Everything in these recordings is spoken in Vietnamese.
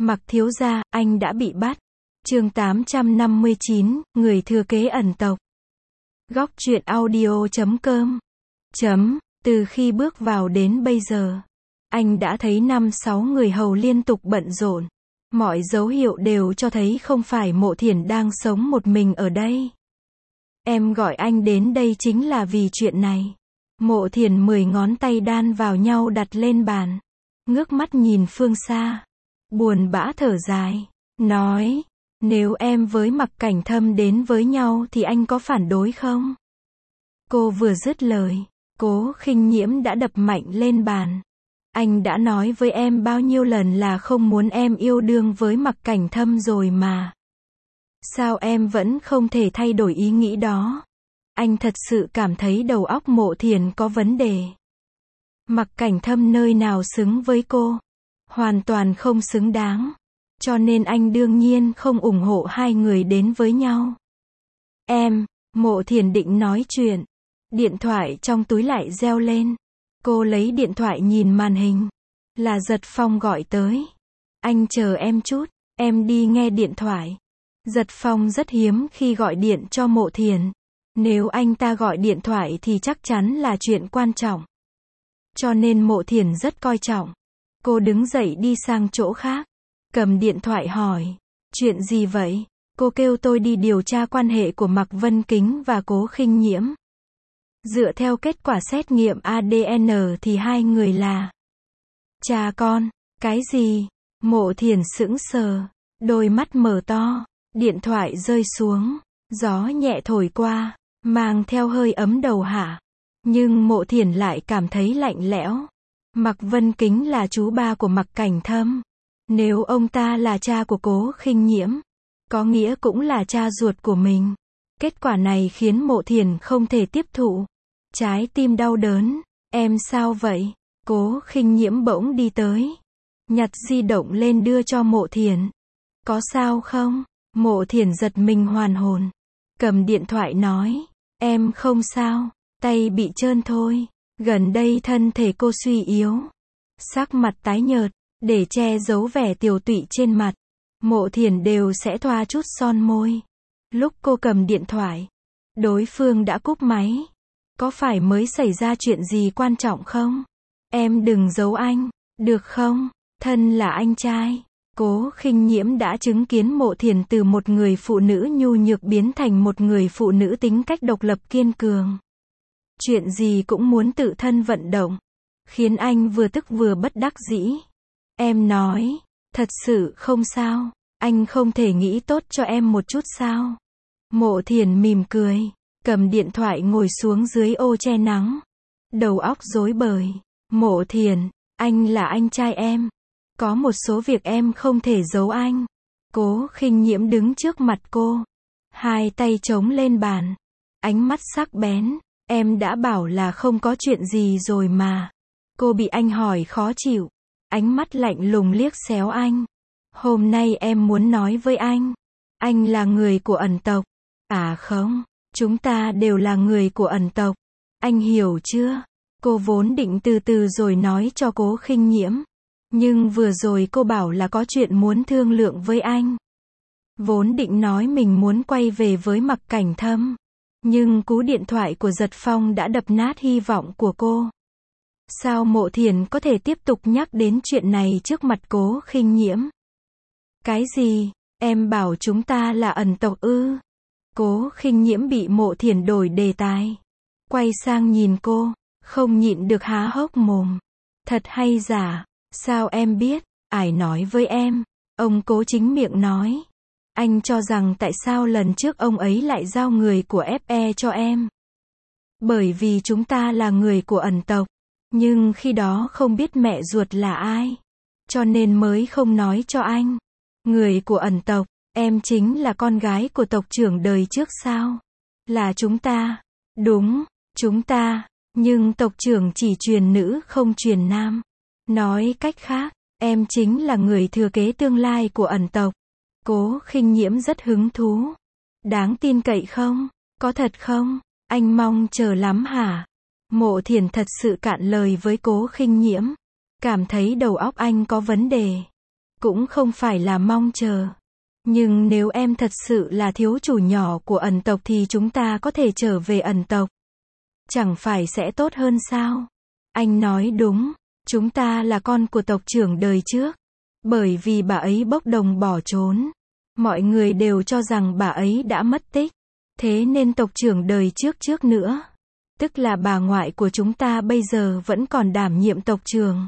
Mặc thiếu gia, anh đã bị bắt. Chương 859, người thừa kế ẩn tộc. Góc truyện audio.com. Từ khi bước vào đến bây giờ, anh đã thấy 5-6 người hầu liên tục bận rộn. Mọi dấu hiệu đều cho thấy không phải Mộ Thiển đang sống một mình ở đây. Em gọi anh đến đây chính là vì chuyện này. Mộ Thiển 10 ngón tay đan vào nhau đặt lên bàn. Ngước mắt nhìn phương xa. Buồn bã thở dài. Nói, nếu em với Mặc Cảnh Thâm đến với nhau thì anh có phản đối không? Cô vừa dứt lời, Cố Khinh Nhiễm đã đập mạnh lên bàn. Anh đã nói với em bao nhiêu lần là không muốn em yêu đương với Mặc Cảnh Thâm rồi mà. Sao em vẫn không thể thay đổi ý nghĩ đó? Anh thật sự cảm thấy đầu óc Mộ Thiển có vấn đề. Mặc Cảnh Thâm nơi nào xứng với cô? Hoàn toàn không xứng đáng. Cho nên anh đương nhiên không ủng hộ hai người đến với nhau. Mộ Thiển định nói chuyện. Điện thoại trong túi lại reo lên. Cô lấy điện thoại nhìn màn hình. Là Giật Phong gọi tới. Anh chờ em chút, em đi nghe điện thoại. Giật Phong rất hiếm khi gọi điện cho Mộ Thiển. Nếu anh ta gọi điện thoại thì chắc chắn là chuyện quan trọng. Cho nên Mộ Thiển rất coi trọng. Cô đứng dậy đi sang chỗ khác. Cầm điện thoại hỏi. Chuyện gì vậy? Cô kêu tôi đi điều tra quan hệ của Mạc Vân Kính và Cố Khinh Nhiễm. Dựa theo kết quả xét nghiệm ADN thì hai người là cha con. Cái gì? Mộ Thiển sững sờ. Đôi mắt mở to. Điện thoại rơi xuống. Gió nhẹ thổi qua. Mang theo hơi ấm đầu hạ. Nhưng Mộ Thiển lại cảm thấy lạnh lẽo. Mạc Vân Kính là chú ba của Mặc Cảnh Thâm. Nếu ông ta là cha của Cố Khinh Nhiễm, có nghĩa cũng là cha ruột của mình. Kết quả này khiến Mộ Thiển không thể tiếp thụ. Trái tim đau đớn. Em sao vậy? Cố Khinh Nhiễm bỗng đi tới. Nhặt di động lên đưa cho Mộ Thiển. Có sao không? Mộ Thiển giật mình hoàn hồn. Cầm điện thoại nói. Em không sao. Tay bị trơn thôi. Gần đây thân thể cô suy yếu. Sắc mặt tái nhợt. Để che giấu vẻ tiều tụy trên mặt, Mộ Thiển đều sẽ thoa chút son môi. Lúc cô cầm điện thoại, đối phương đã cúp máy. Có phải mới xảy ra chuyện gì quan trọng không? Em đừng giấu anh, được không? Thân là anh trai. Cố Khinh Nhiễm đã chứng kiến Mộ Thiển từ một người phụ nữ nhu nhược biến thành một người phụ nữ tính cách độc lập kiên cường. Chuyện gì cũng muốn tự thân vận động, khiến anh vừa tức vừa bất đắc dĩ. Em nói, thật sự không sao, anh không thể nghĩ tốt cho em một chút sao? Mộ Thiển mỉm cười, cầm điện thoại ngồi xuống dưới ô che nắng. Đầu óc rối bời. Mộ Thiển, anh là anh trai em. Có một số việc em không thể giấu anh. Cố Khinh Nhiễm đứng trước mặt cô. Hai tay chống lên bàn. Ánh mắt sắc bén. Em đã bảo là không có chuyện gì rồi mà. Cô bị anh hỏi khó chịu. Ánh mắt lạnh lùng liếc xéo anh. Hôm nay em muốn nói với anh. Anh là người của ẩn tộc. À không, chúng ta đều là người của ẩn tộc. Anh hiểu chưa? Cô vốn định từ từ rồi nói cho Cố Khinh Nhiễm. Nhưng vừa rồi cô bảo là có chuyện muốn thương lượng với anh. Vốn định nói mình muốn quay về với Mặc Cảnh Thâm. Nhưng cú điện thoại của Giật Phong đã đập nát hy vọng của cô. Sao Mộ Thiển có thể tiếp tục nhắc đến chuyện này trước mặt Cố Khinh Nhiễm? Cái gì? Em bảo chúng ta là ẩn tộc ư? Cố Khinh Nhiễm bị Mộ Thiển đổi đề tài. Quay sang nhìn cô, không nhịn được há hốc mồm. Thật hay giả? Sao em biết? Ai nói với em? Ông Cố chính miệng nói. Anh cho rằng tại sao lần trước ông ấy lại giao người của FE cho em? Bởi vì chúng ta là người của ẩn tộc. Nhưng khi đó không biết mẹ ruột là ai. Cho nên mới không nói cho anh. Người của ẩn tộc, em chính là con gái của tộc trưởng đời trước sao? Là chúng ta. Đúng, chúng ta. Nhưng tộc trưởng chỉ truyền nữ không truyền nam. Nói cách khác, em chính là người thừa kế tương lai của ẩn tộc. Cố Khinh Nhiễm rất hứng thú. Đáng tin cậy không? Có thật không? Anh mong chờ lắm hả? Mộ Thiển thật sự cạn lời với Cố Khinh Nhiễm. Cảm thấy đầu óc anh có vấn đề. cũng không phải là mong chờ. Nhưng nếu em thật sự là thiếu chủ nhỏ của ẩn tộc thì chúng ta có thể trở về ẩn tộc. Chẳng phải sẽ tốt hơn sao? Anh nói đúng, chúng ta là con của tộc trưởng đời trước. Bởi vì bà ấy bốc đồng bỏ trốn. Mọi người đều cho rằng bà ấy đã mất tích. Thế nên tộc trưởng đời trước nữa, tức là bà ngoại của chúng ta bây giờ vẫn còn đảm nhiệm tộc trưởng.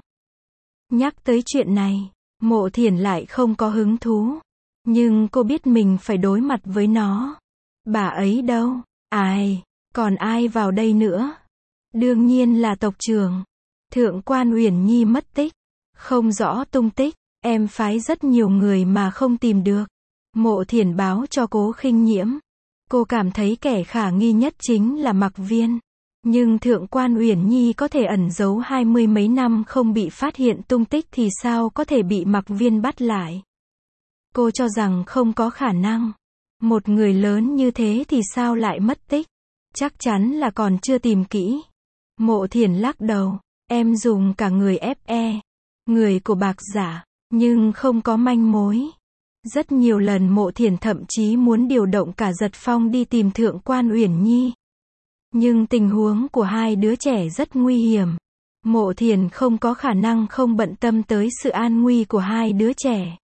Nhắc tới chuyện này, Mộ Thiển lại không có hứng thú. Nhưng cô biết mình phải đối mặt với nó. Bà ấy đâu? Ai? Còn ai vào đây nữa? Đương nhiên là tộc trưởng. Thượng quan Uyển Nhi mất tích. Không rõ tung tích. Em phái rất nhiều người mà không tìm được. Mộ Thiển báo cho Cố Khinh Nhiễm. Cô cảm thấy kẻ khả nghi nhất chính là Mặc Viên. Nhưng Thượng quan Uyển Nhi có thể ẩn giấu 20 mấy năm không bị phát hiện tung tích thì sao có thể bị Mặc Viên bắt lại? Cô cho rằng không có khả năng. Một người lớn như thế thì sao lại mất tích? Chắc chắn là còn chưa tìm kỹ. Mộ Thiển lắc đầu. Em dùng cả người FE, người của Bạc Giả, nhưng không có manh mối. Rất nhiều lần Mộ Thiển thậm chí muốn điều động cả Giật Phong đi tìm Thượng quan Uyển Nhi. Nhưng tình huống của hai đứa trẻ rất nguy hiểm. Mộ Thiển không có khả năng không bận tâm tới sự an nguy của hai đứa trẻ.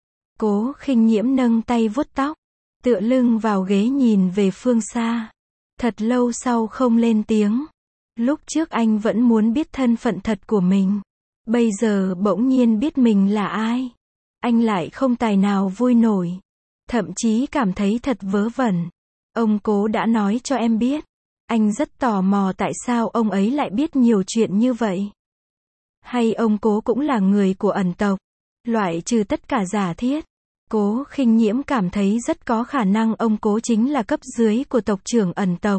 Cố Khinh Nhiễm nâng tay vuốt tóc, tựa lưng vào ghế nhìn về phương xa. Thật lâu sau không lên tiếng. Lúc trước anh vẫn muốn biết thân phận thật của mình. Bây giờ bỗng nhiên biết mình là ai. Anh lại không tài nào vui nổi. Thậm chí cảm thấy thật vớ vẩn. Ông Cố đã nói cho em biết. Anh rất tò mò tại sao ông ấy lại biết nhiều chuyện như vậy. Hay ông Cố cũng là người của ẩn tộc. Loại trừ tất cả giả thiết. Cố Khinh Nhiễm cảm thấy rất có khả năng ông Cố chính là cấp dưới của tộc trưởng ẩn tộc.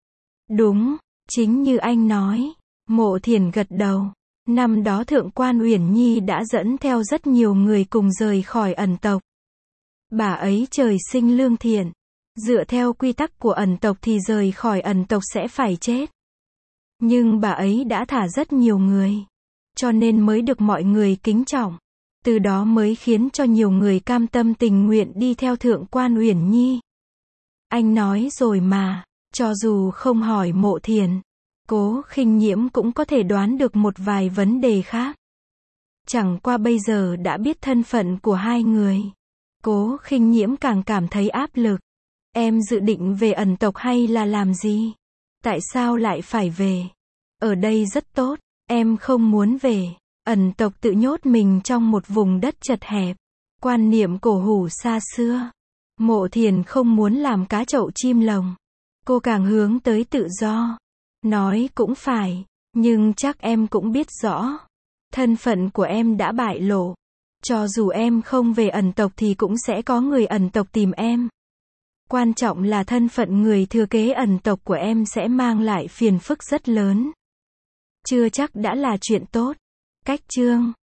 Đúng, chính như anh nói. Mộ Thiển gật đầu. Năm đó Thượng quan Uyển Nhi đã dẫn theo rất nhiều người cùng rời khỏi ẩn tộc. Bà ấy trời sinh lương thiện. Dựa theo quy tắc của ẩn tộc thì rời khỏi ẩn tộc sẽ phải chết. Nhưng bà ấy đã thả rất nhiều người. Cho nên mới được mọi người kính trọng. Từ đó mới khiến cho nhiều người cam tâm tình nguyện đi theo Thượng quan Uyển Nhi. Anh nói rồi mà, cho dù không hỏi Mộ Thiển, Cố Khinh Nhiễm cũng có thể đoán được một vài vấn đề khác. Chẳng qua bây giờ đã biết thân phận của hai người. Cố Khinh Nhiễm càng cảm thấy áp lực. Em dự định về ẩn tộc hay là làm gì? Tại sao lại phải về? Ở đây rất tốt, em không muốn về. Ẩn tộc tự nhốt mình trong một vùng đất chật hẹp. Quan niệm cổ hủ xa xưa. Mộ Thiển không muốn làm cá chậu chim lồng. Cô càng hướng tới tự do. Nói cũng phải, nhưng chắc em cũng biết rõ. Thân phận của em đã bại lộ. Cho dù em không về ẩn tộc thì cũng sẽ có người ẩn tộc tìm em. Quan trọng là thân phận người thừa kế ẩn tộc của em sẽ mang lại phiền phức rất lớn. Chưa chắc đã là chuyện tốt. Cách chương